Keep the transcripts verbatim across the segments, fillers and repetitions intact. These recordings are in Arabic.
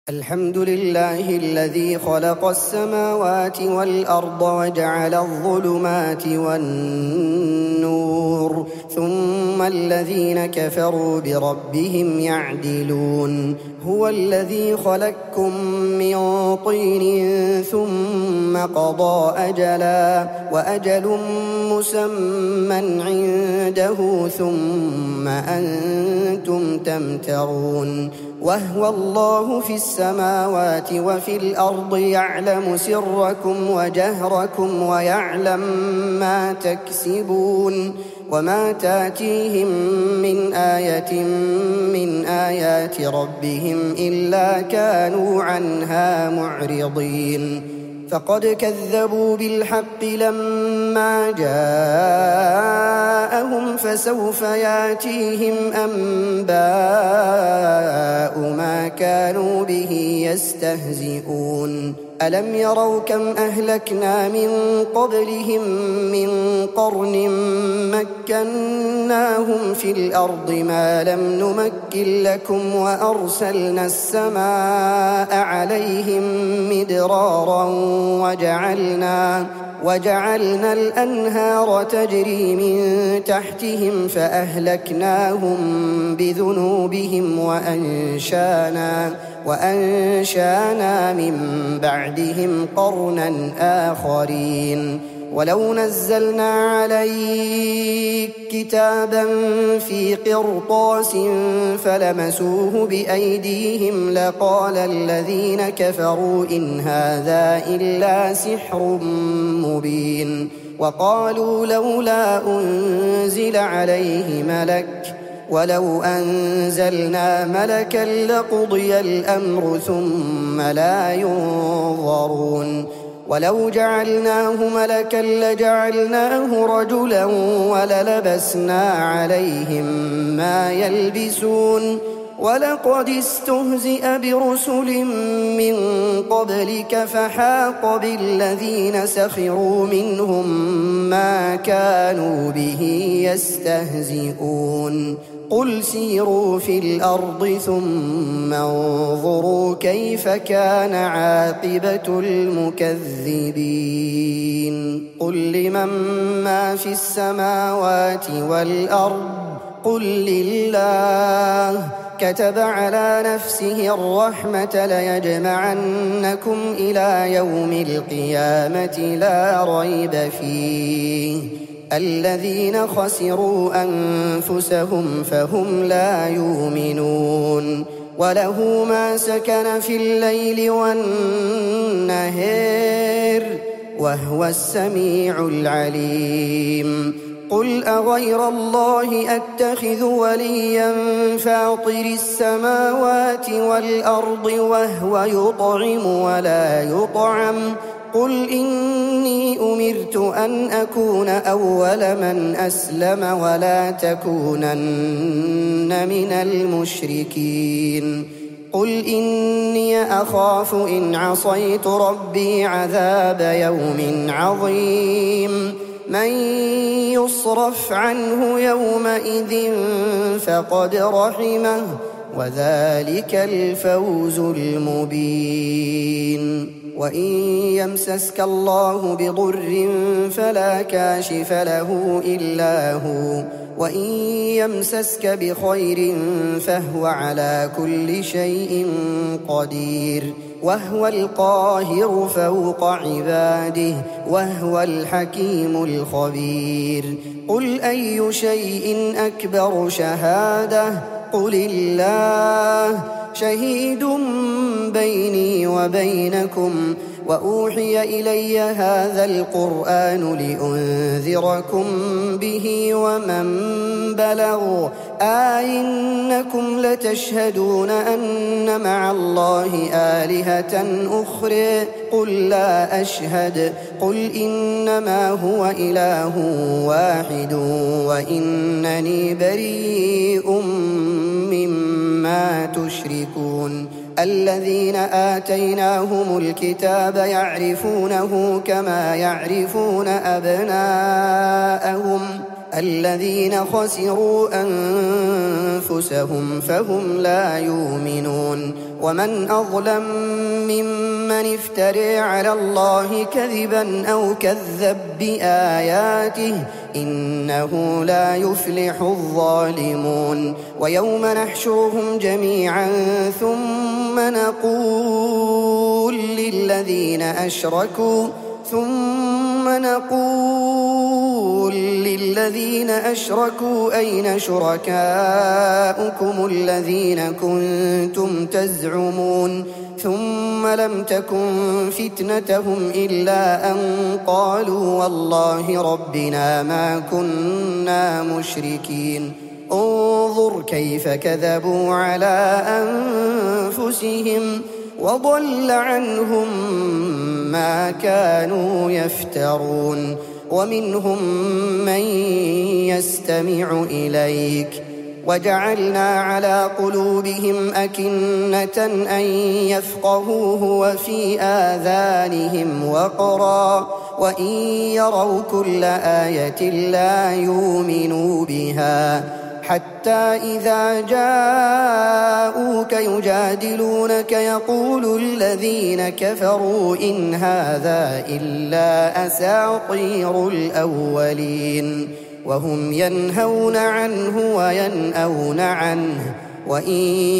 الحمد لله الذي خلق السماوات والأرض وجعل الظلمات والنور ثم الذين كفروا بربهم يعدلون هو الذي خلقكم من طين ثم قضى أجلا وأجل مسمى عنده ثم أنتم تمترون وهو الله في السماوات وفي الأرض يعلم سركم وجهركم ويعلم ما تكسبون وما تاتيهم من آية من آيات ربهم إلا كانوا عنها معرضين فقد كذبوا بالحق لما جاءهم فسوف ياتيهم أنباء ما كانوا به يستهزئون ألم يروا كم أهلكنا من قبلهم من قرن مكناهم في الأرض ما لم نمكن لكم وأرسلنا السماء عليهم مدرارا وجعلنا وجعلنا الأنهار تجري من تحتهم فأهلكناهم بذنوبهم وأنشانا وأنشانا من بعدهم قرنا آخرين ولو نزلنا عليك كتابا في قرطاس فلمسوه بأيديهم لقال الذين كفروا إن هذا إلا سحر مبين وقالوا لولا أنزل عليه ملك ولو أنزلنا ملكا لقضي الأمر ثم لا ينظرون ولو جعلناه ملكا لجعلناه رجلا وللبسنا عليهم ما يلبسون ولقد استهزئ برسل من قبلك فحاق بالذين سخروا منهم ما كانوا به يستهزئون قل سيروا في الأرض ثم انظروا كيف كان عاقبة المكذبين قل لمن ما في السماوات والأرض قل لله كتب على نفسه الرحمة ليجمعنكم إلى يوم القيامة لا ريب فيه الذين خسروا أنفسهم فهم لا يؤمنون وله ما سكن في الليل والنهار وهو السميع العليم قل أغير الله أتخذ وليا فاطر السماوات والأرض وهو يطعم ولا يطعم قل إني أمرت أن أكون أول من أسلم ولا تكونن من المشركين قل إني أخاف إن عصيت ربي عذاب يوم عظيم من يصرف عنه يومئذ فقد رحمه وذلك الفوز المبين وإن يمسسك الله بضر فلا كاشف له إلا هو وإن يمسسك بخير فهو على كل شيء قدير وهو القاهر فوق عباده وهو الحكيم الخبير قل أي شيء أكبر شهادة قل الله شهيد بيني وبينكم وأوحي إلي هذا القرآن لأنذركم به ومن بلغ أئنكم لتشهدون أن مع الله آلهة أخرى قل لا أشهد قل إنما هو إله واحد وإنني بريء مما تشركون الذين آتيناهم الكتاب يعرفونه كما يعرفون أبناءهم الذين خسروا أنفسهم فهم لا يؤمنون ومن أظلم ممن افترى على الله كذبا أو كذب بآياته إنه لا يفلح الظالمون ويوم نحشرهم جميعا ثم نقول للذين أشركوا ثم نقول للذين أشركوا أين شركاؤكم الذين كنتم تزعمون ثم لم تكن فتنتهم إلا أن قالوا والله ربنا ما كنا مشركين انظر كيف كذبوا على أنفسهم وضل عنهم ما كانوا يفترون ومنهم من يستمع إليك وجعلنا على قلوبهم أكنة أن يفقهوه وفي آذانهم وقرا وإن يروا كل آية لا يؤمنوا بها حتى إذا جاءوك يجادلونك يقول الذين كفروا إن هذا إلا أساطير الأولين وهم ينهون عنه وينأون عنه وإن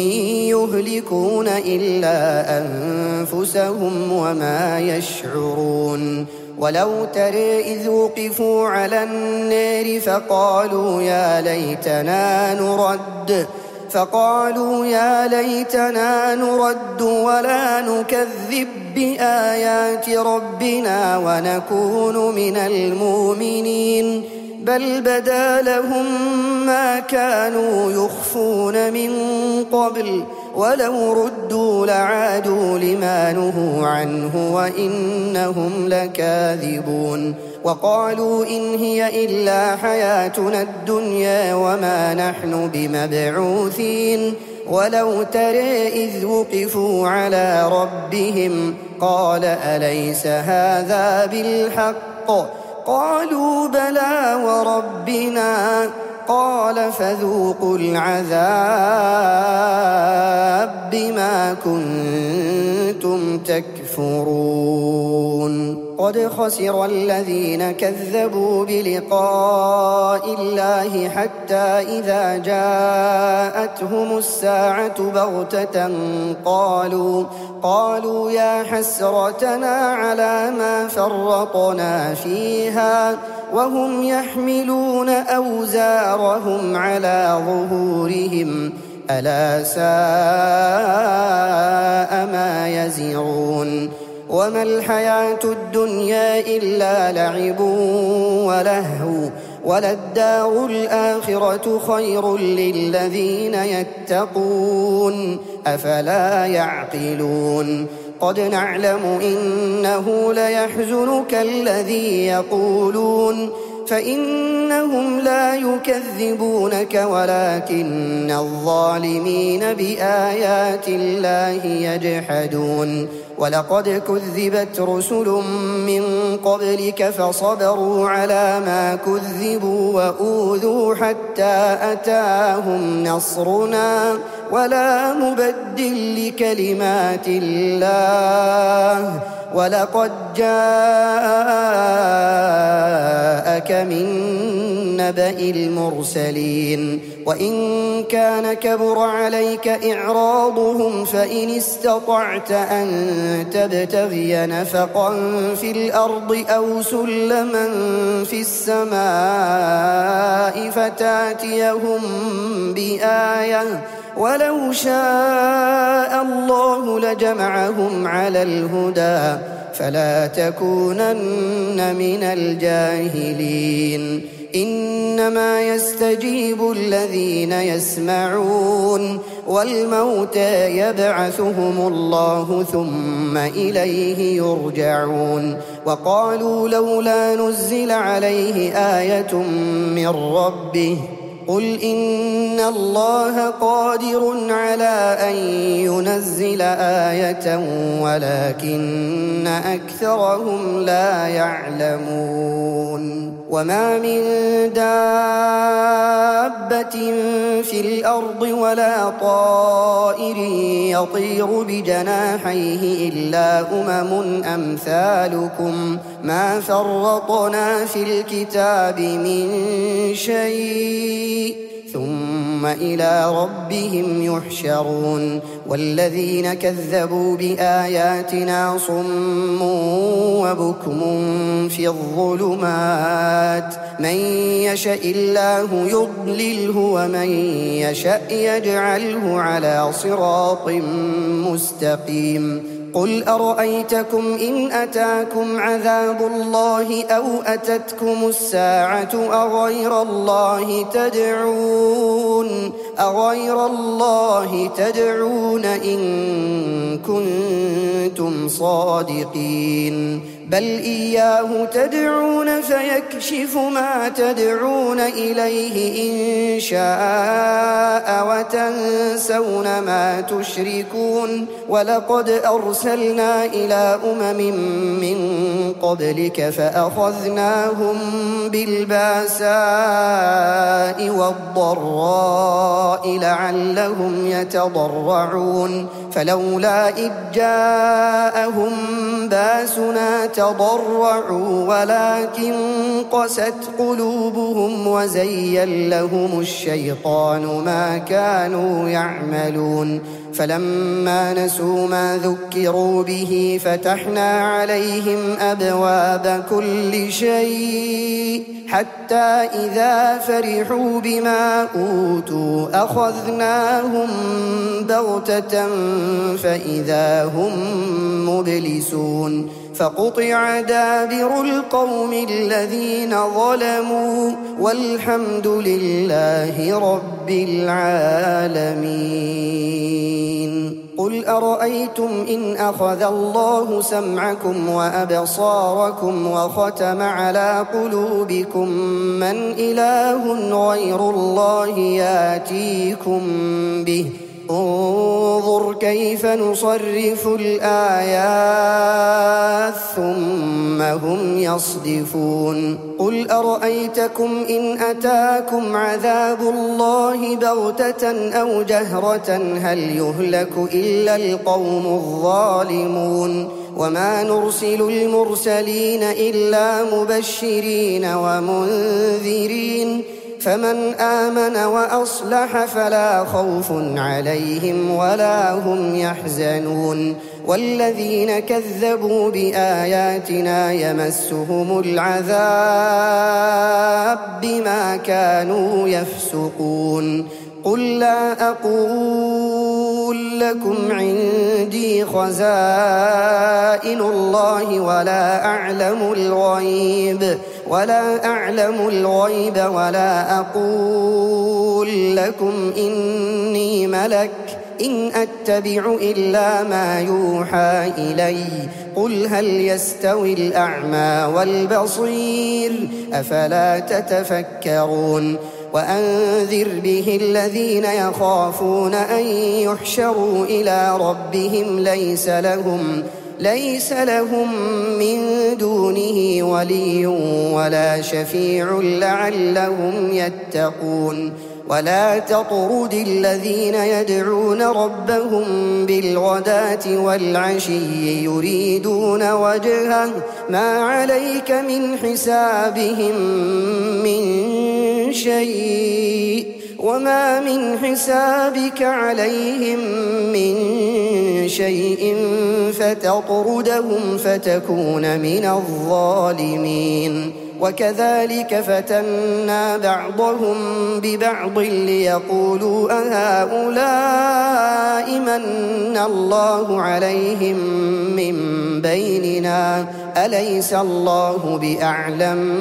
يهلكون إلا أنفسهم وما يشعرون ولو ترى إذ وقفوا على النار فقالوا يا ليتنا نرد فقالوا يا ليتنا نرد ولا نكذب بآيات ربنا ونكون من المؤمنين بل بدا لهم ما كانوا يخفون من قبل ولو ردوا لعادوا لما نهوا عنه وإنهم لكاذبون وقالوا إن هي إلا حياتنا الدنيا وما نحن بمبعوثين ولو ترى إذ وقفوا على ربهم قال أليس هذا بالحق قالوا بلى وربنا قال فذوقوا العذاب بما كنتم تكفرون قد خسر الذين كذبوا بلقاء الله حتى إذا جاءتهم الساعة بغتة قالوا قالوا يا حسرتنا على ما فرطنا فيها وهم يحملون أوزارهم على ظهورهم ألا ساء ما يزرون وما الحياة الدنيا إلا لعب ولهو وللدار الآخرة خير للذين يتقون أفلا يعقلون قد نعلم إنه ليحزنك الذي يقولون فإنهم لا يكذبونك ولكن الظالمين بآيات الله يجحدون ولقد كذبت رسل من قبلك فصبروا على ما كذبوا وأوذوا حتى أتاهم نصرنا ولا مبدل لكلمات الله ولقد جاءك من نبأ المرسلين وإن كان كبر عليك إعراضهم فإن استطعت أن تبتغي نفقا في الأرض أو سلما في السماء فتاتيهم بآية ولو شاء الله لجمعهم على الهدى فلا تكونن من الجاهلين إنما يستجيب الذين يسمعون والموتى يبعثهم الله ثم إليه يرجعون وقالوا لولا نزل عليه آية من ربه قل إن الله قادر على أن ينزل آية ولكن أكثرهم لا يعلمون وما من دابة في الأرض ولا طائر يطير بجناحيه إلا أمم أمثالكم ما فرطنا في الكتاب من شيء ثم إلى ربهم يحشرون والذين كذبوا بآياتنا صم وبكم في الظلمات من يشاء الله يضلله ومن يشاء يجعله على صراط مستقيم قل أرأيتكم إن أتاكم عذاب الله أو أتتكم الساعة أغير الله تدعون أغير الله تدعون إن كنتم صادقين بل إياه تدعون فيكشف ما تدعون إليه إن شاء وتنسون ما تشركون ولقد أرسلنا إلى أمم من قبلك فأخذناهم بالباساء والضراء لعلهم يتضرعون فلولا إذ جاءهم باسنا تضرعوا ولكن قست قلوبهم وزين لهم الشيطان ما كانوا يعملون فلما نسوا ما ذكروا به فتحنا عليهم أبواب كل شيء حتى إذا فرحوا بما أوتوا أخذناهم بغتة فإذا هم مبلسون فقطع دابر القوم الذين ظلموا والحمد لله رب العالمين قل أرأيتم إن أخذ الله سمعكم وأبصاركم وختم على قلوبكم من إله غير الله ياتيكم به انظر كيف نصرف الآيات ثم هم يصدفون قل أرأيتكم إن أتاكم عذاب الله بغتة أو جهرة هل يهلك إلا القوم الظالمون وما نرسل المرسلين إلا مبشرين ومنذرين فمن آمن وأصلح فلا خوف عليهم ولا هم يحزنون والذين كذبوا بآياتنا يمسهم العذاب بما كانوا يفسقون قل لا أقول لكم عندي خزائن الله ولا أعلم الغيب ولا أعلم الغيب ولا أقول لكم إني ملك إن أتبع إلا ما يوحى إلي قل هل يستوي الأعمى والبصير أفلا تتفكرون وأنذر به الذين يخافون أن يحشروا إلى ربهم ليس لهم ليس لهم من دونه ولي ولا شفيع لعلهم يتقون ولا تطرد الذين يدعون ربهم بالغداة والعشي يريدون وجهه ما عليك من حسابهم من شيء وما من حسابك عليهم من شيء فتطردهم فتكون من الظالمين وكذلك فتنا بعضهم ببعض ليقولوا أهؤلاء من الله عليهم من بيننا أليس الله بأعلم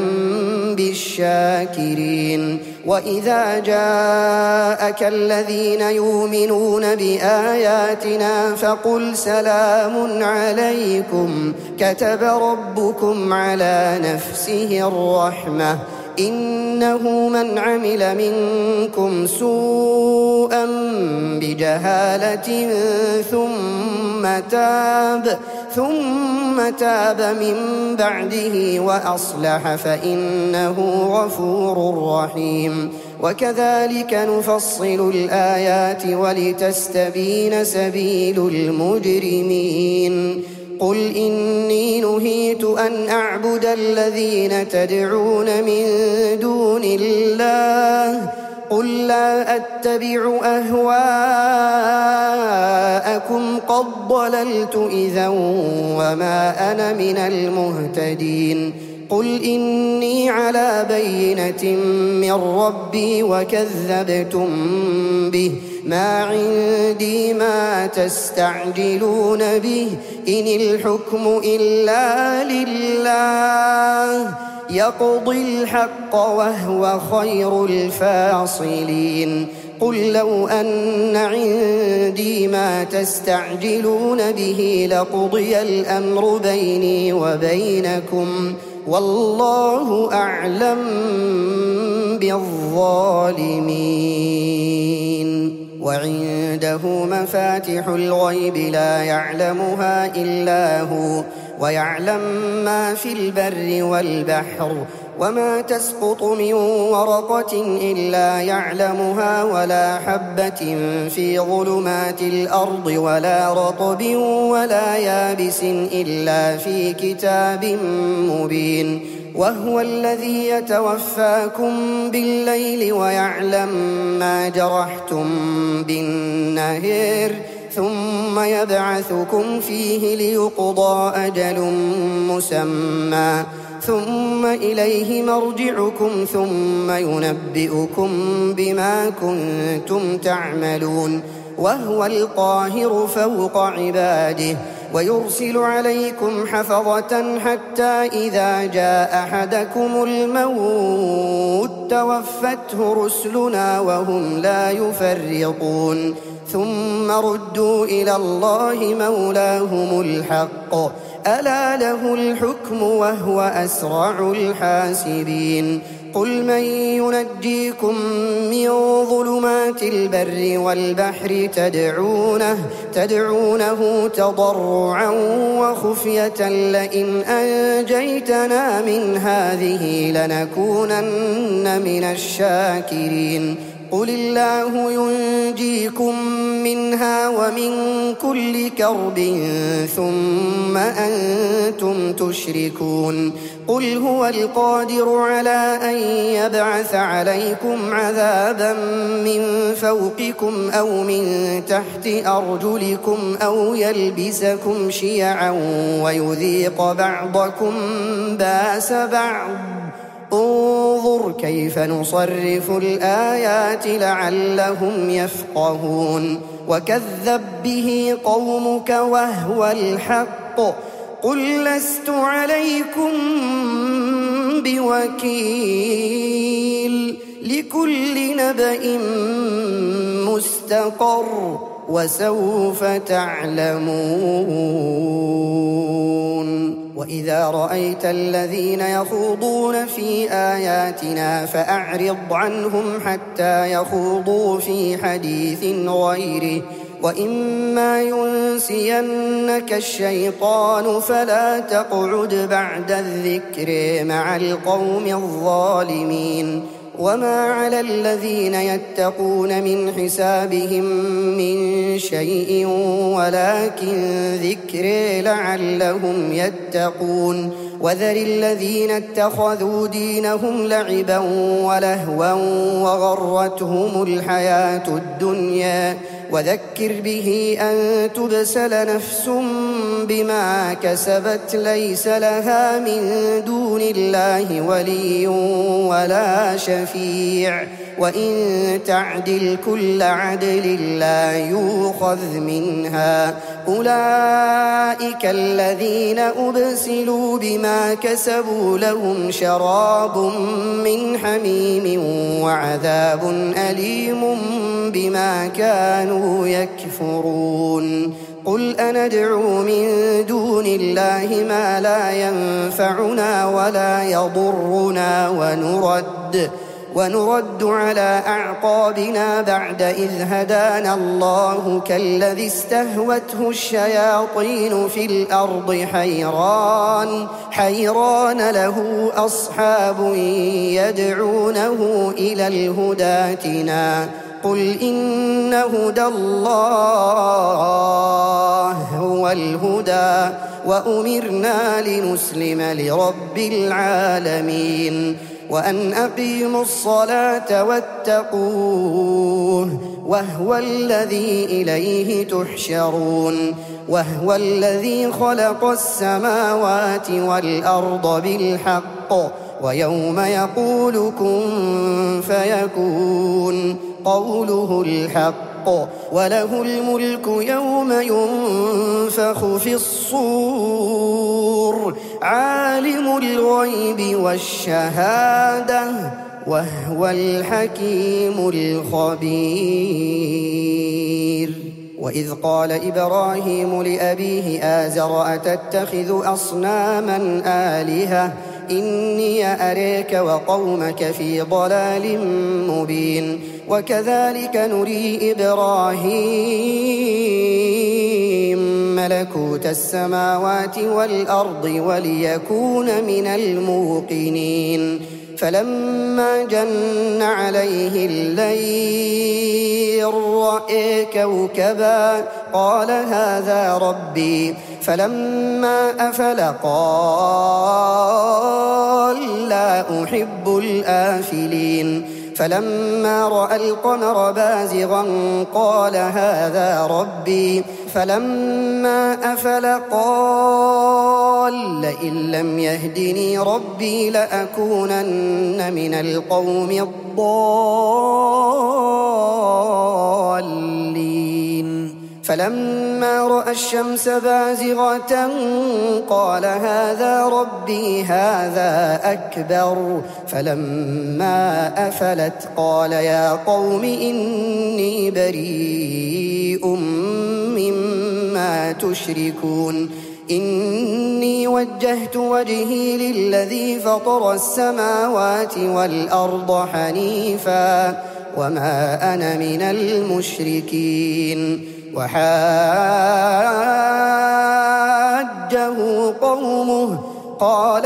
بالشاكرين وإذا جاءك الذين يؤمنون بآياتنا فقل سلام عليكم كتب ربكم على نفسه الرحمة إنه من عمل منكم سوءا بجهالة ثم تاب ثم تاب من بعده وأصلح فإنه غفور رحيم. وكذلك نفصل الآيات ولتستبين سبيل المجرمين. قل إني نهيت أن أعبد الذين تدعون من دون الله قل لا أتبع أهواءكم قد ضللت إذا وما أنا من المهتدين. قل إني على بينة من ربي وكذبتم به ما عندي ما تستعجلون به إن الحكم إلا لله يقضي الحق وهو خير الفاصلين. قل لو أن عندي ما تستعجلون به لقضي الأمر بيني وبينكم والله أعلم بالظالمين. وعنده مفاتح الغيب لا يعلمها إلا هو ويعلم ما في البر والبحر وما تسقط من ورقة إلا يعلمها ولا حبة في ظلمات الأرض ولا رطب ولا يابس إلا في كتاب مبين. وهو الذي يتوفاكم بالليل ويعلم ما جرحتم بالنهار ثم يبعثكم فيه ليقضى أجل مسمى ثم إليه مرجعكم ثم ينبئكم بما كنتم تعملون. وهو القاهر فوق عباده ويرسل عليكم حفظة حتى إذا جاء أحدكم الموت توفته رسلنا وهم لا يفرطون ثم ردوا إلى الله مولاهم الحق ألا له الحكم وهو أسرع الحاسبين. قل من ينجيكم من ظلمات البر والبحر تدعونه, تدعونه تضرعا وخفية لئن أنجيتنا من هذه لنكونن من الشاكرين. قل الله ينجيكم منها ومن كل كرب ثم أنتم تشركون. قل هو القادر على أن يبعث عليكم عذابا من فوقكم أو من تحت أرجلكم أو يلبسكم شيعا ويذيق بعضكم بأس بعض انظر كيف نصرف الآيات لعلهم يفقهون. وكذب به قومك وهو الحق قل لست عليكم بوكيل لكل نبأ مستقر وسوف تعلمون. وإذا رأيت الذين يخوضون في آياتنا فأعرض عنهم حتى يخوضوا في حديث غيره وإما ينسينك الشيطان فلا تقعد بعد الذكر مع القوم الظالمين. وما على الذين يتقون من حسابهم من شيء ولكن ذكر لعلهم يتقون. وذر الذين اتخذوا دينهم لعبا ولهوا وغرتهم الحياة الدنيا وذكر به أن تبسل نفس بما كسبت ليس لها من دون الله ولي ولا شفيع وإن تعدل كل عدل لا يؤخذ منها. أولئك الذين أبسلوا بما كسبوا لهم شراب من حميم وعذاب أليم بما كانوا يكفرون. قل أندعو من دون الله ما لا ينفعنا ولا يضرنا ونرد ونرد على أعقابنا بعد إذ هدانا الله كالذي استهوته الشياطين في الأرض حيران حيران له أصحاب يدعونه إلى الهدى ائتنا قل إن هدى الله هو الهدى وأمرنا لنسلم لرب العالمين وأن أقيموا الصلاة واتقوه وهو الذي إليه تحشرون وهو الذي خلق السماوات والأرض بالحق ويوم يقول كن فيكون قوله الحق وله الملك يوم ينفخ في الصور عالم الغيب والشهادة وهو الحكيم الخبير وإذ قال إبراهيم لأبيه آزر أتتخذ أصناما آلهة إني أريك وقومك في ضلال مبين وكذلك نري إبراهيم ملكوت السماوات والأرض وليكون من الموقنين فلما جن عليه الليل رأى كوكبا قال هذا ربي فلما أفل قال لا أحب الآفلين فلما رأى القمر بازغا قال هذا ربي فلما أفل قال لئن لم يهدني ربي لأكونن من القوم الضالين فلما رأى الشمس بازغة قال هذا ربي هذا أكبر فلما أفلت قال يا قوم إني بريء مما تشركون إني وجهت وجهي للذي فطر السماوات والأرض حنيفا وما أنا من المشركين وحاجه قومه قال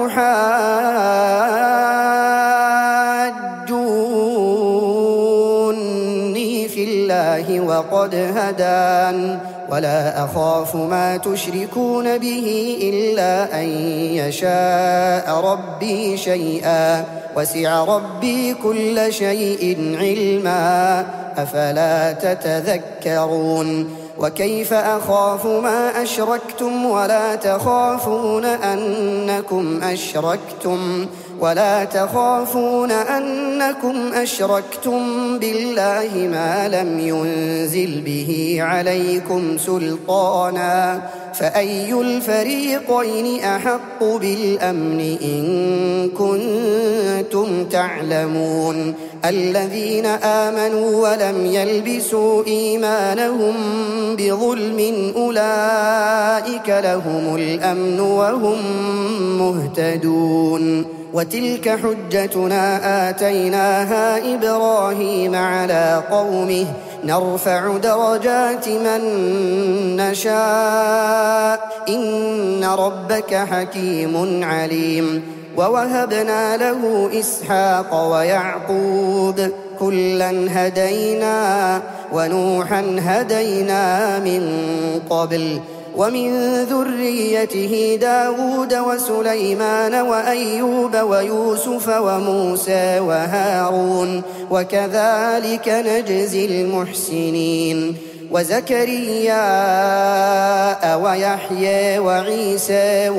أتحاجوني في الله وقد هدان ولا أخاف ما تشركون به إلا أن يشاء ربي شيئا وسع ربي كل شيء علما أفلا تتذكرون وكيف أخاف ما أشركتم ولا تخافون أنكم أشركتم ولا تخافون أنكم أشركتم بالله ما لم ينزل به عليكم سلطانا فأي الفريقين أحق بالأمن إن كنتم تعلمون الذين آمنوا ولم يلبسوا إيمانهم بظلم أولئك لهم الأمن وهم مهتدون وتلك حجتنا آتيناها إبراهيم على قومه نرفع درجات من نشاء إن ربك حكيم عليم ووهبنا له إسحاق ويعقوب كلا هدينا ونوحا هدينا من قبل ومن ذريته داود وسليمان وأيوب ويوسف وموسى وهارون وكذلك نجزي المحسنين وزكريا ويحيى وعيسى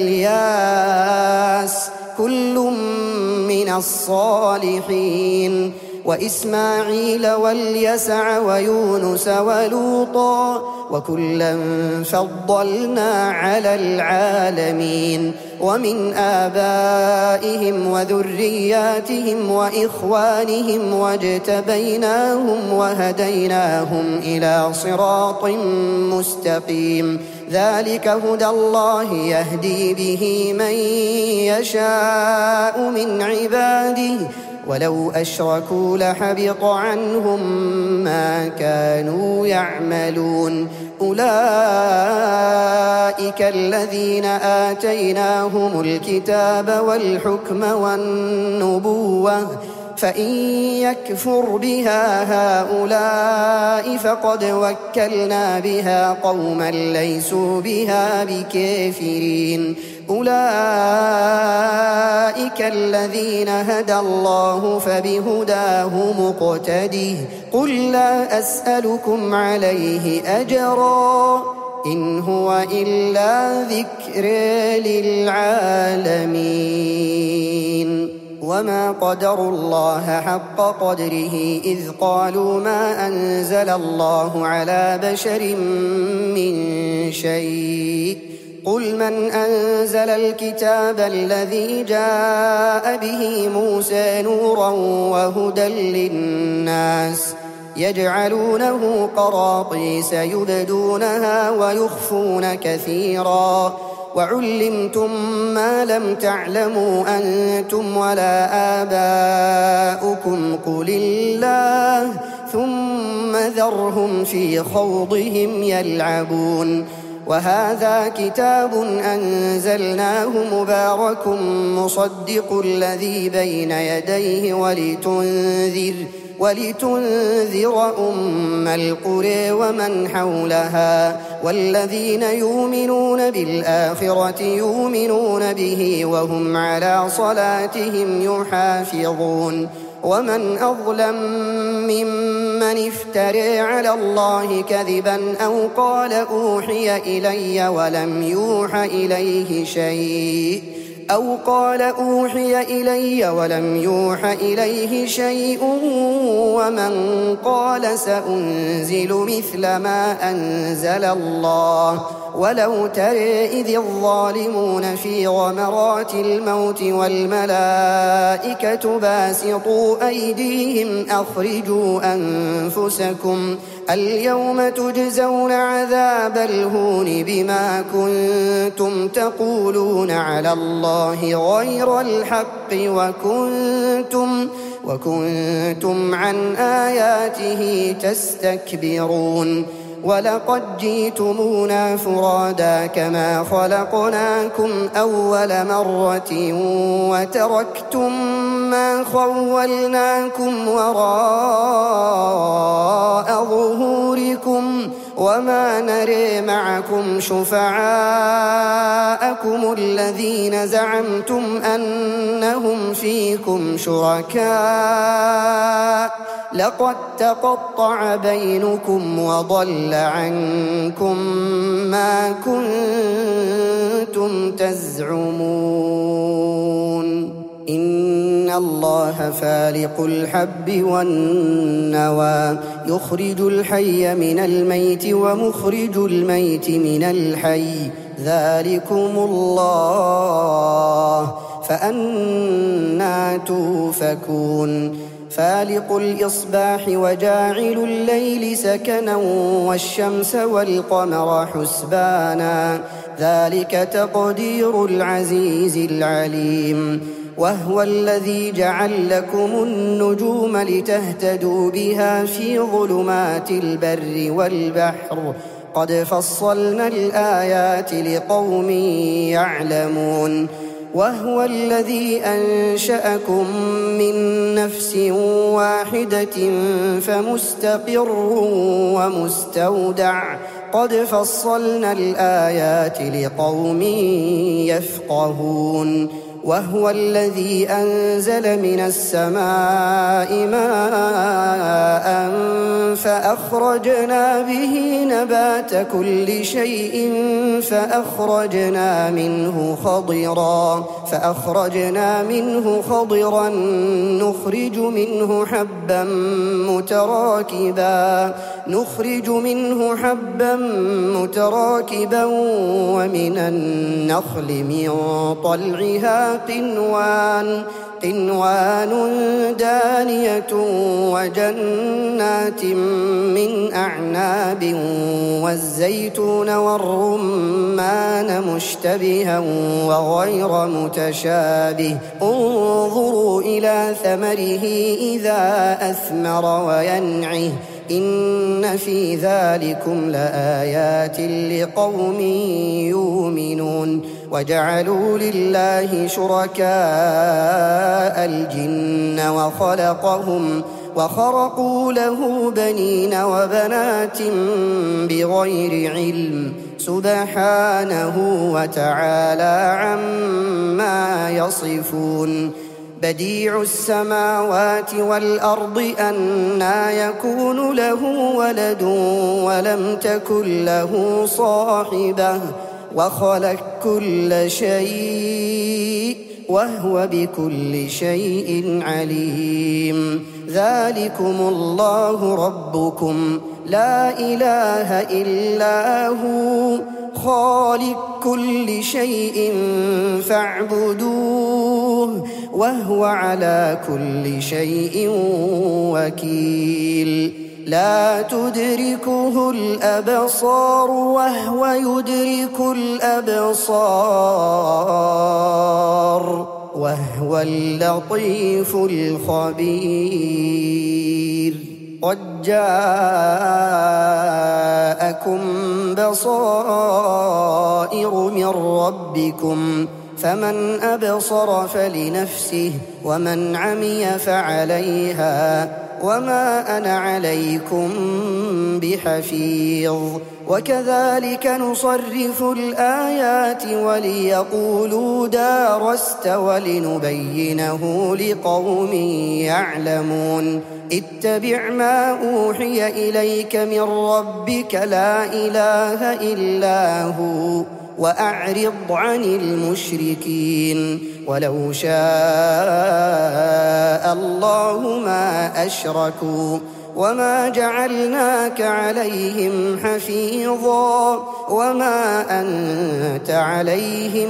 وإلياس كل من الصالحين وإسماعيل واليسع ويونس ولوطا وكلا فضلنا على العالمين ومن آبائهم وذرياتهم وإخوانهم واجتبيناهم وهديناهم إلى صراط مستقيم ذلك هدى الله يهدي به من يشاء من عباده ولو أشركوا لحبط عنهم ما كانوا يعملون أولئك الذين آتيناهم الكتاب والحكم والنبوة فإن يكفر بها هؤلاء فقد وكلنا بها قوما ليسوا بها بكافرين أولئك الذين هدى الله فبهداه مقتده قل لا أسألكم عليه أجرا إن هو إلا ذكر للعالمين وما قدروا الله حق قدره إذ قالوا ما أنزل الله على بشر من شيء قل من أنزل الكتاب الذي جاء به موسى نورا وهدى للناس يجعلونه قراطيس يبدونها ويخفون كثيرا وعلمتم ما لم تعلموا أنتم ولا آباؤكم قل الله ثم ذرهم في خوضهم يلعبون وهذا كتاب أنزلناه مبارك مصدق الذي بين يديه ولتنذر ولتنذر أم القرى ومن حولها والذين يؤمنون بالآخرة يؤمنون به وهم على صلاتهم يحافظون ومن أظلم ممن افترى على الله كذبا أو قال أوحي إلي ولم يوحى إليه شيء أو قال أوحي إلي ولم يوحى إليه شيء ومن قال سأنزل مثل ما أنزل الله ولو ترى إذ الظالمون في غمرات الموت والملائكة باسطوا أيديهم أخرجوا أنفسكم اليوم تجزون عذاب الهون بما كنتم تقولون على الله غير الحق وكنتم وكنتم عن آياته تستكبرون ولقد جئتمونا فرادا كما خلقناكم أول مرة وتركتم ما خولناكم وراء ظهوركم وما نري معكم شفعاءكم الذين زعمتم أنهم فيكم شركاء لقد تقطع بينكم وضل عنكم ما كنتم تزعمون إن الله فالق الحب والنوى يخرج الحي من الميت ومخرج الميت من الحي ذلكم الله فأنى توفكون فالق الإصباح وجاعل الليل سكنا والشمس والقمر حسبانا ذلك تقدير العزيز العليم وهو الذي جعل لكم النجوم لتهتدوا بها في ظلمات البر والبحر قد فصلنا الآيات لقوم يعلمون وهو الذي أنشأكم من نفس واحدة فمستقر ومستودع قد فصلنا الآيات لقوم يفقهون وهو الذي أنزل من السماء ماء فأخرجنا به نبات كل شيء فأخرجنا منه خضرا فأخرجنا منه خضرا نخرج منه حبا متراكبا نخرج منه حبا متراكبا ومن النخل من طلعها قنوان قنوان دانية وجنات من أعناب والزيتون والرمان مشتبها وغير متشابه انظروا إلى ثمره إذا أثمر وينعه إن في ذلكم لآيات لقوم يؤمنون وجعلوا لله شركاء الجن وخلقهم وخرقوا له بنين وبنات بغير علم سبحانه وتعالى عما يصفون بديع السماوات والأرض أنى يكون له ولد ولم تكن له صاحبة وخلق كل شيء وهو بكل شيء عليم ذلكم الله ربكم لا إله إلا هو خالق كل شيء فاعبدوه وهو على كل شيء وكيل لا تدركه الأبصار وهو يدرك الأبصار وهو اللطيف الخبير قد جاءكم بصائر من ربكم فمن أبصر فلنفسه ومن عمي فعليها وما أنا عليكم بحفيظ وكذلك نصرف الآيات وليقولوا درست ولنبينه لقوم يعلمون اتبع ما أوحي إليك من ربك لا إله إلا هو وأعرض عن المشركين ولو شاء الله ما أشركوا وما جعلناك عليهم حفيظا وما أنت عليهم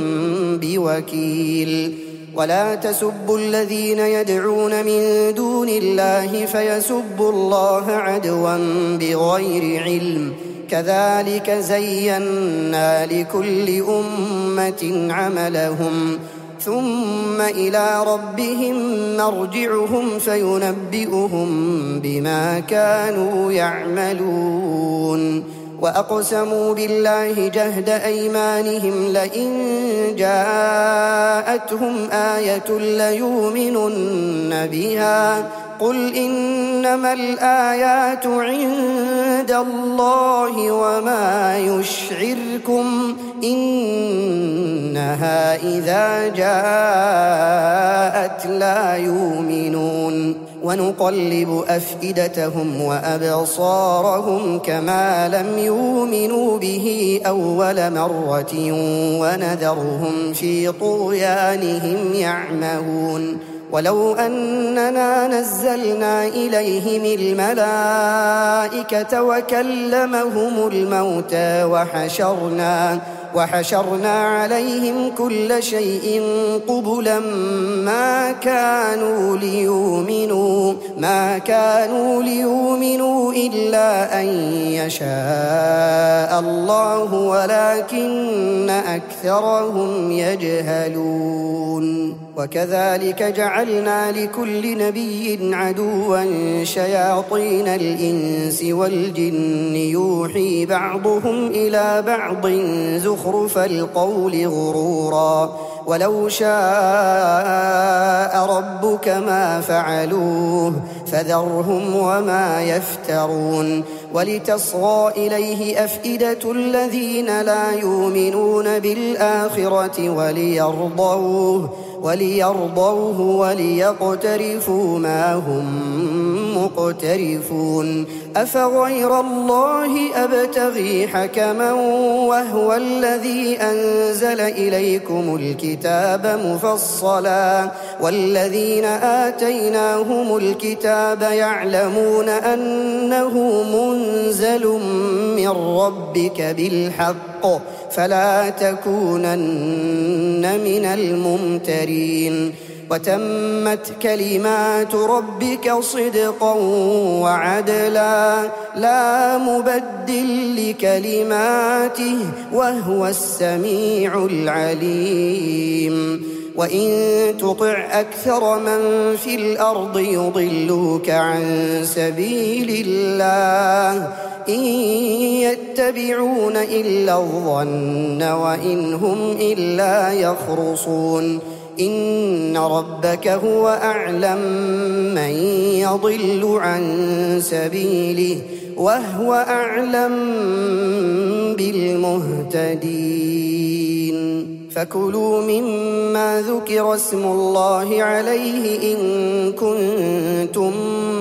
بوكيل ولا تسبوا الذين يدعون من دون الله فيسبوا الله عدوا بغير علم كذلك زينا لكل أمة عملهم ثم إلى ربهم مرجعهم فينبئهم بما كانوا يعملون وأقسموا بالله جهد أيمانهم لئن جاءتهم آية ليؤمنن بها قل إنما الآيات عند الله وما يشعركم إنها إذا جاءت لا يؤمنون ونقلب أفئدتهم وأبصارهم كما لم يؤمنوا به أول مرة ونذرهم في طغيانهم يعمهون ولو أننا نزلنا إليهم الملائكة وكلمهم الموتى وحشرنا وحشرنا عليهم كل شيء قبلا ما كانوا ليؤمنوا ما كانوا ليؤمنوا إلا أن يشاء الله ولكن أكثرهم يجهلون وكذلك جعلنا لكل نبي عدوا شياطين الإنس والجن يوحي بعضهم إلى بعض زخرف القول غرورا ولو شاء ربك ما فعلوه فذرهم وما يفترون ولتصغى إليه أفئدة الذين لا يؤمنون بالآخرة وليرضوه وليرضوه وليقترفوا ما هم مقترفون أفغير الله أبتغي حكما وهو الذي أنزل إليكم الكتاب مفصلا والذين آتيناهم الكتاب يعلمون أنه منزل من ربك بالحق فلا تكونن من الممترين وتمت كلمات ربك صدقا وعدلا لا مبدل لكلماته وهو السميع العليم وإن تطع أكثر من في الأرض يضلوك عن سبيل الله إن يتبعون إلا الظن وإن هم إلا يخرصون إن ربك هو أعلم من يضل عن سبيله وهو أعلم بالمهتدين فكلوا مما ذكر اسم الله عليه إن كنتم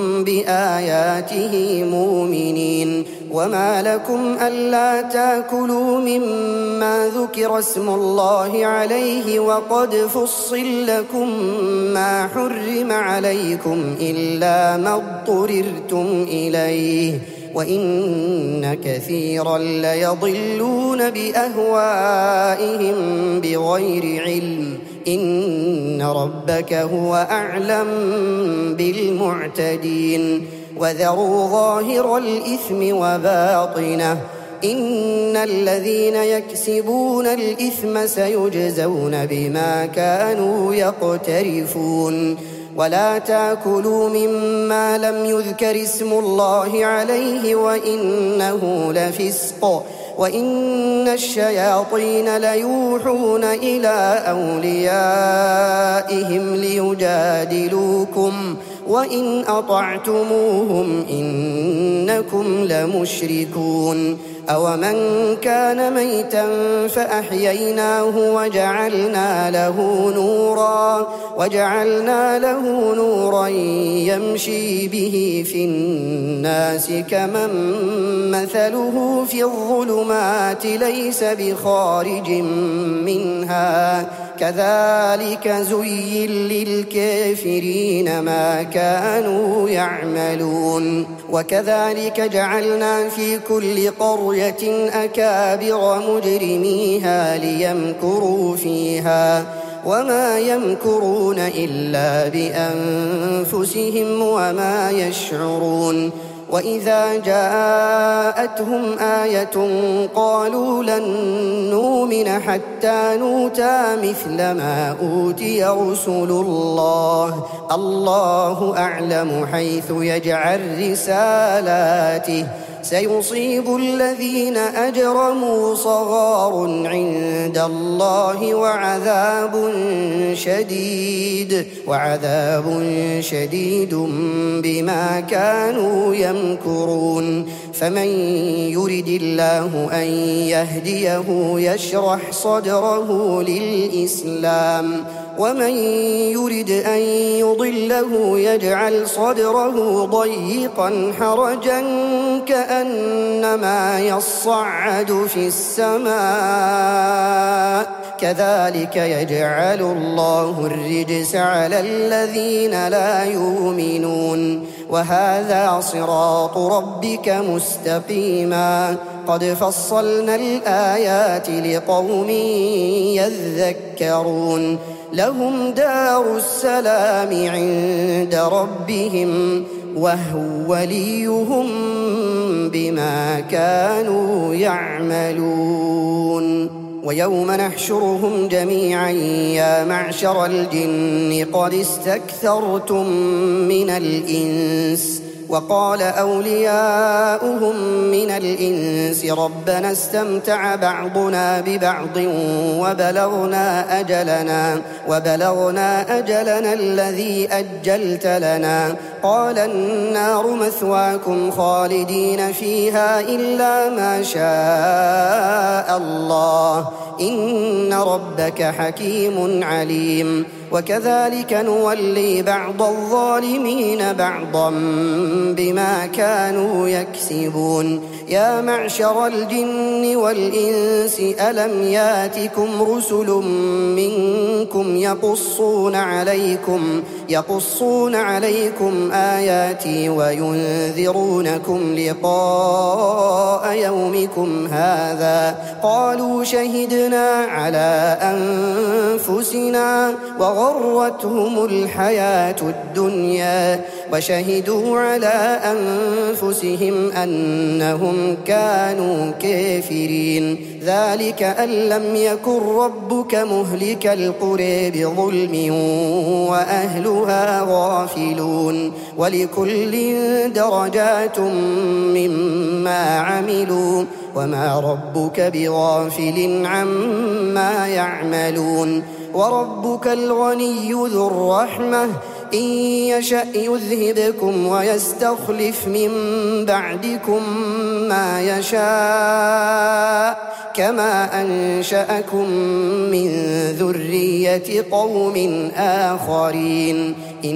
بآياته مؤمنين وما لكم ألا تأكلوا مما ذكر اسم الله عليه وقد فصل لكم ما حرم عليكم إلا ما اضطررتم إليه وإن كثيرا ليضلون بأهوائهم بغير علم إن ربك هو أعلم بالمعتدين وذروا ظاهر الإثم وباطنه إن الذين يكسبون الإثم سيجزون بما كانوا يقترفون ولا تأكلوا مما لم يذكر اسم الله عليه وإنه لفسق وإن الشياطين ليوحون إلى أوليائهم ليجادلوكم وإن أطعتموهم إنكم لمشركون أومن كان ميتا فأحييناه وجعلنا له نورا وجعلنا له نورا يمشي به في الناس كمن مثله في الظلمات ليس بخارج منها كذلك زين للكافرين ما كانوا يعملون وكذلك جعلنا في كل قرية أكابر مجرميها ليمكروا فيها وما يمكرون إلا بأنفسهم وما يشعرون وإذا جاءتهم آية قالوا لن نؤمن حتى نؤتى مثل ما أوتي رسل الله الله أعلم حيث يجعل رسالاته سيصيب الذين أجرموا صغار عند الله وعذاب شديد وعذاب شديد بما كانوا يمكرون فمن يرد الله أن يهديه يشرح صدره للإسلام ومن يرد أن يضله يجعل صدره ضيقا حرجا كأنما يصعد في السماء كذلك يجعل الله الرجس على الذين لا يؤمنون وهذا صراط ربك مستقيما قد فصلنا الآيات لقوم يذكرون لهم دار السلام عند ربهم وهو وليهم بما كانوا يعملون ويوم نحشرهم جميعا يا معشر الجن قد استكثرتم من الإنس وقال أولياؤهم من الإنس ربنا استمتع بعضنا ببعض وبلغنا أجلنا وبلغنا أجلنا الذي أجلت لنا قال النار مثواكم خالدين فيها إلا ما شاء الله إن ربك حكيم عليم وكذلك نولي بعض الظالمين بعضا بما كانوا يكسبون يا معشر الجن والإنس ألم ياتكم رسل منكم يقصون عليكم يقصون عليكم آياتي وينذرونكم لقاء يومكم هذا قالوا شهدنا على أنفسنا وغرتهم الحياة الدنيا وشهدوا على أنفسهم أنهم كانوا كافرين ذلك أن لم يكن ربك مهلك القرى بظلم وأهلها غافلون ولكل درجات مما عملوا وما ربك بغافل عما يعملون وربك الغني ذو الرحمة إن يشأ يذهبكم ويستخلف من بعدكم ما يشاء كما أنشأكم من ذرية قوم آخرين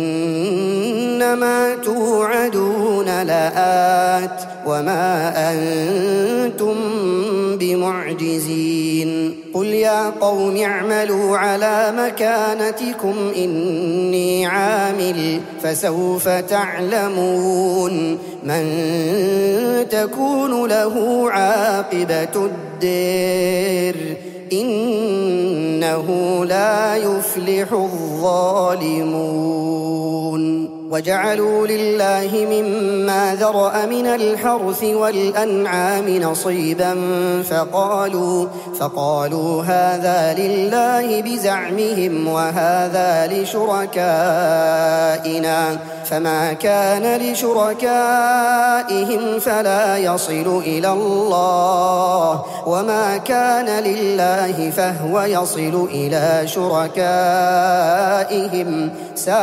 إنما توعدون لآت وما أنتم بمعجزين قل يا قوم اعملوا على مكانتكم إني عامل فسوف تعلمون من تكون له عاقبة الدار إنه لا يفلح الظالمون وجعلوا لله مما ذرأ من الحرث والأنعام نصيبا فقالوا, فقالوا هذا لله بزعمهم وهذا لشركائنا فما كان لشركائهم فلا يصل إلى الله وما كان لله فهو يصل إلى شركائهم ساء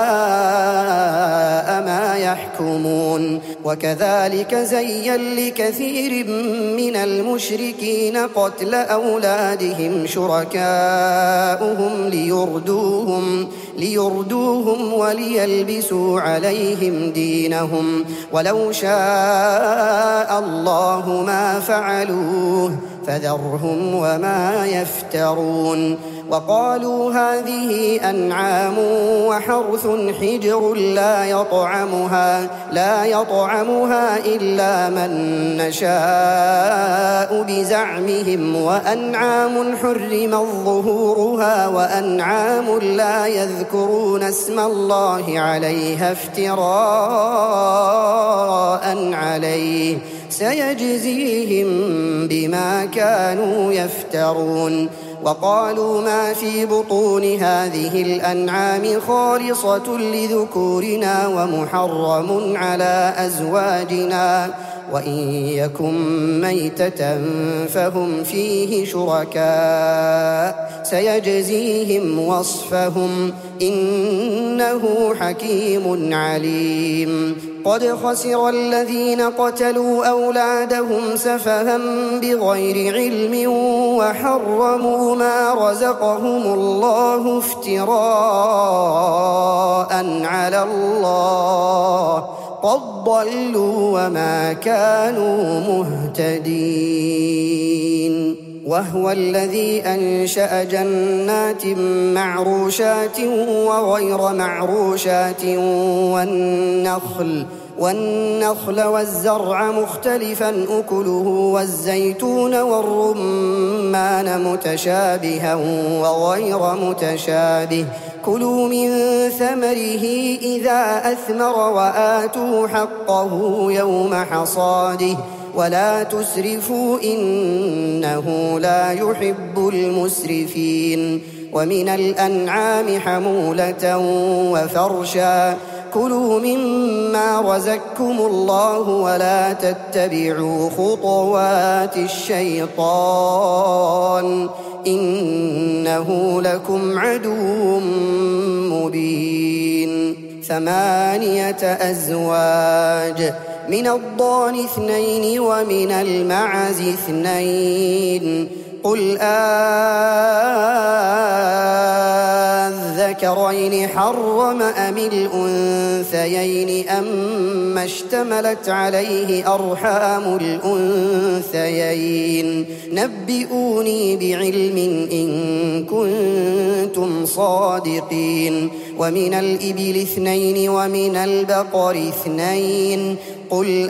ما يحكمون وكذلك زين لكثير من المشركين قتل أولادهم شركاؤهم ليردوهم, ليردوهم وليلبسوا عليهم دينهم ولو شاء الله ما فعلوه فذرهم وما يفترون وقالوا هذه أنعام وحرث حجر لا يطعمها لا يطعمها إلا من نشاء بزعمهم وأنعام حرمت ظهورها وأنعام لا يذكرون اسم الله عليها افتراء عليه سيجزيهم بما كانوا يفترون وقالوا ما في بطون هذه الأنعام خالصة لذكورنا ومحرم على أزواجنا وإن يكن ميتة فهم فيه شركاء سيجزيهم وصفهم إنه حكيم عليم قد خسر الذين قتلوا أولادهم سفها بغير علم وحرموا ما رزقهم الله افتراء على الله قد ضلوا وما كانوا مهتدين وهو الذي أنشأ جنات معروشات وغير معروشات والنخل والنخل والزرع مختلفا أكله والزيتون والرمان متشابها وغير متشابه كلوا من ثمره إذا أثمر وآتوا حقه يوم حصاده ولا تسرفوا إنه لا يحب المسرفين ومن الأنعام حمولة وفرشا كلوا مما رزقكم الله ولا تتبعوا خطوات الشيطان إنه لكم عدو مبين ثمانية أزواج من الضأن اثنين ومن المعز اثنين قل آذكرين الذكرين حرم أم الأنثيين أما اشتملت عليه أرحام الأنثيين نبئوني بعلم إن كنتم صادقين ومن الإبل اثنين ومن البقر اثنين قل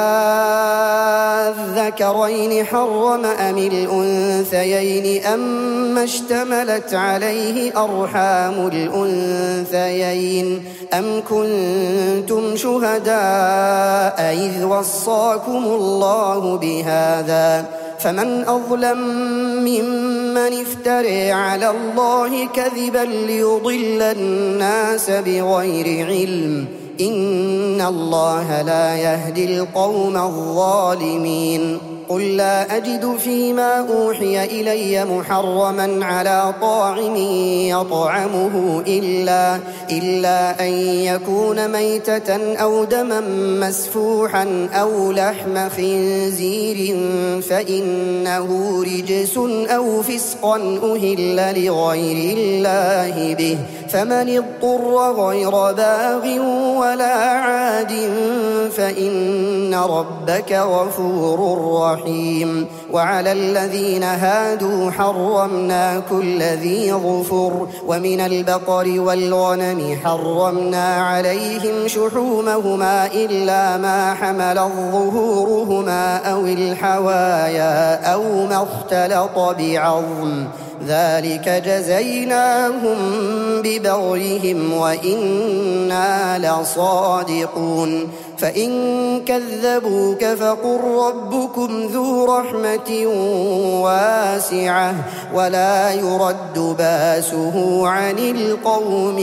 آذكرين حرم أم الأنثيين أما اشتملت عليه أرحام الأنثيين أم كنتم شهداء إذ وصاكم الله بهذا فمن أظلم ممن افترى على الله كذبا ليضل الناس بغير علم إن الله لا يهدي القوم الظالمين قل لا أجد فيما أوحي إلي محرما على طاعم يطعمه إلا, إلا أن يكون ميتة أو دما مسفوحا أو لحم خنزير فإنه رجس أو فسقا أهل لغير الله به فمن اضطر غير باغ ولا عاد فإن ربك غفور رحيم وعلى الذين هادوا حرمنا كل ذي ظفر ومن البقر والغنم حرمنا عليهم شحومهما إلا ما حملت ظهورهما أو الحوايا أو ما اختلط بعظم ذلك جزيناهم ببغيهم وإنا لصادقون فإن كذبوك فقل ربكم ذو رحمة واسعة ولا يرد باسه عن القوم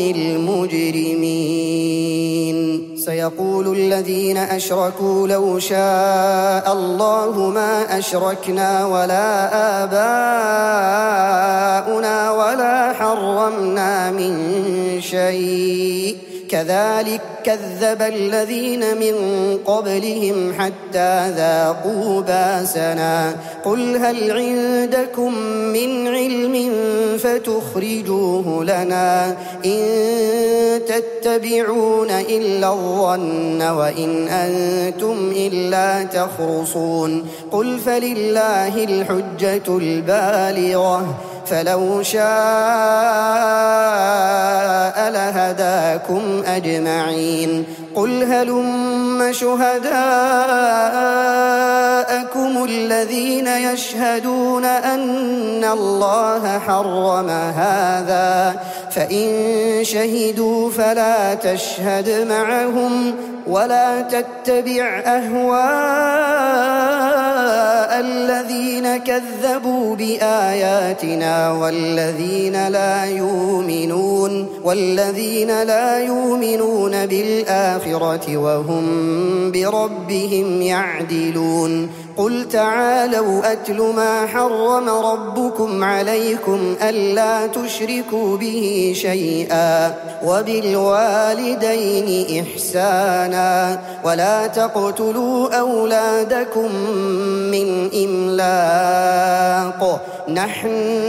المجرمين سيقول الذين أشركوا لو شاء الله ما أشركنا ولا آباؤنا ولا حرمنا من شيء كذلك كذب الذين من قبلهم حتى ذاقوا باسنا قل هل عندكم من علم فتخرجوه لنا إن تتبعون إلا الظن وإن أنتم إلا تخرصون قل فلله الحجة البالغة فلو شاء لهداكم أجمعين قل هلم شهداءكم الذين يشهدون أن الله حرم هذا فإن شهدوا فلا تشهد معهم ولا تتبع أهواء الذين كذبوا بآياتنا والذين لا يؤمنون والذين لا يؤمنون بالآخرة وهم بربهم يعدلون قل تعالوا أتل ما حرم ربكم عليكم ألا تشركوا به شيئا وبالوالدين إحسانا ولا تقتلوا أولادكم من إملاق نحن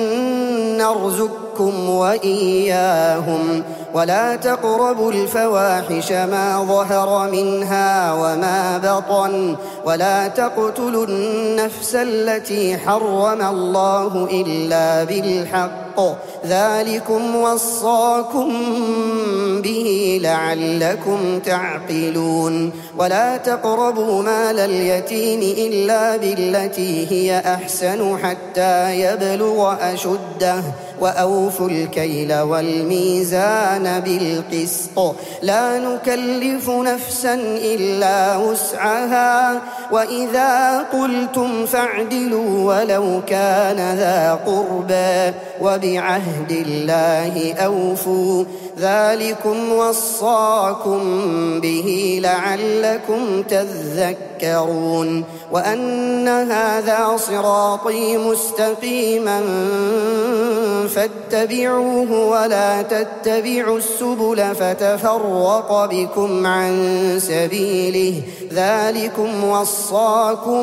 نرزقكم وإياهم ولا تقربوا الفواحش ما ظهر منها وما بطن ولا تقتلوا النفس التي حرم الله إلا بالحق ذلكم وصاكم به لعلكم تعقلون ولا تقربوا مال اليتيم إلا بالتي هي أحسن حتى يبلغ أشده وأوفوا الكيل والميزان بالقسط لا نكلف نفسا إلا وسعها وإذا قلتم فاعدلوا ولو كان ذا قربى وبعهد الله أوفوا ذلكم وصاكم به لعلكم تذكرون وأن هذا صراطي مستقيما فاتبعوه ولا تتبعوا السبل فتفرق بكم عن سبيله ذلكم وصاكم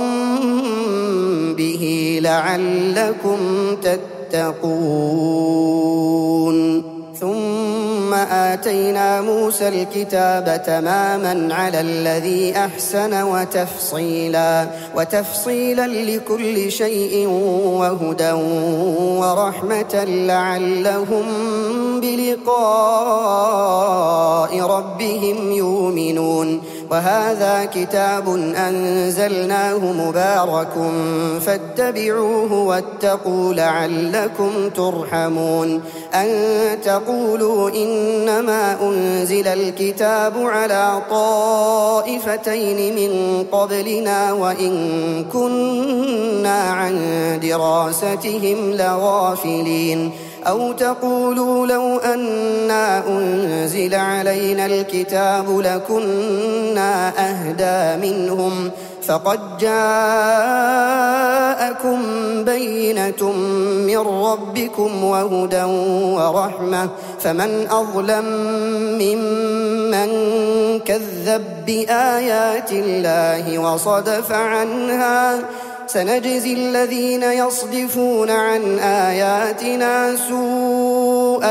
به لعلكم تتقون ثم ثم آتينا موسى الكتاب تماما على الذي أحسن وتفصيلا, وتفصيلا لكل شيء وهدى ورحمة لعلهم بلقاء ربهم يؤمنون. وهذا كتاب أنزلناه مبارك فاتبعوه واتقوا لعلكم ترحمون. أن تقولوا إنما أنزل الكتاب على طائفتين من قبلنا وإن كنا عن دراستهم لغافلين. أو تقولوا لو أنا أنزل علينا الكتاب لكنا أهدى منهم فقد جاءكم بينة من ربكم وهدى ورحمة فمن أظلم ممن كذب بآيات الله وصدف عنها. سنجزي الذين يصدفون عن آياتنا سوء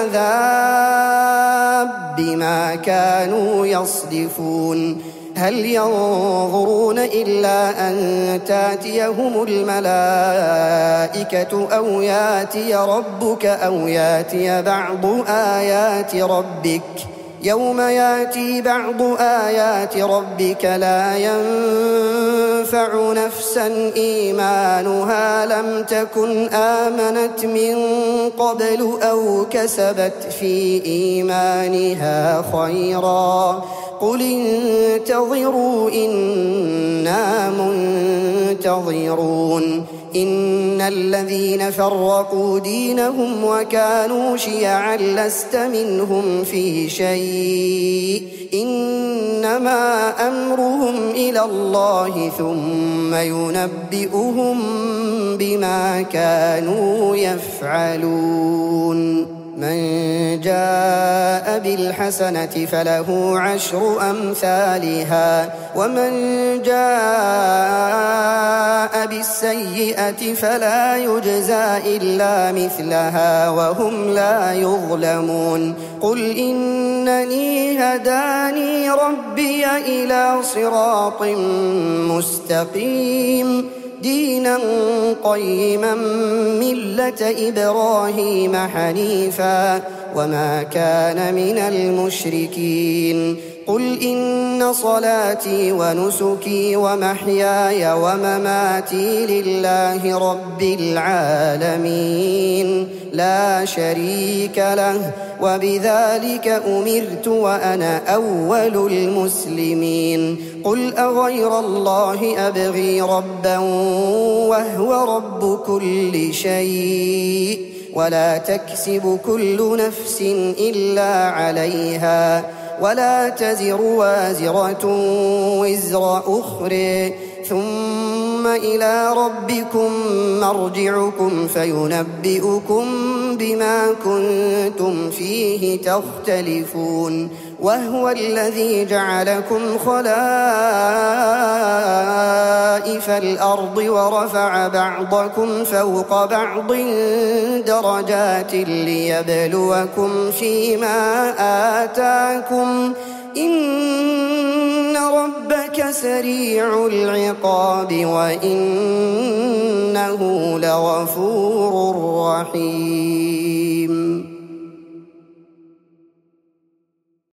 العذاب بما كانوا يصدفون. هل ينظرون إلا أن تاتيهم الملائكة أو ياتي ربك أو ياتي بعض آيات ربك يوم ياتي بعض آيات ربك لا ينفع نفسا إيمانها لم تكن آمنت من قبل أو كسبت في إيمانها خيرا قل انتظروا إنا منتظرون. إن الذين فرقوا دينهم وكانوا شيعا لست منهم في شيء إنما أمرهم إلى الله ثم ينبئهم بما كانوا يفعلون. من جاء بالحسنة فله عشر أمثالها ومن جاء بالسيئة فلا يجزى إلا مثلها وهم لا يظلمون. قل إنني هداني ربي إلى صراط مستقيم دينا قيما ملة إبراهيم حنيفا وما كان من المشركين. قل إن صلاتي ونسكي ومحياي ومماتي لله رب العالمين لا شريك له وبذلك أمرت وأنا أول المسلمين. قل أغير الله أبغي ربا وهو رب كل شيء ولا تكسب كل نفس إلا عليها ولا تزر وازرة وزر أخرى ثم إلى ربكم مرجعكم فينبئكم بما كنتم فيه تختلفون. وهو الذي جعلكم خلائف الأرض ورفع بعضكم فوق بعض درجات ليبلوكم فيما آتاكم إن ربك سريع العقاب وإنه لغفور رحيم.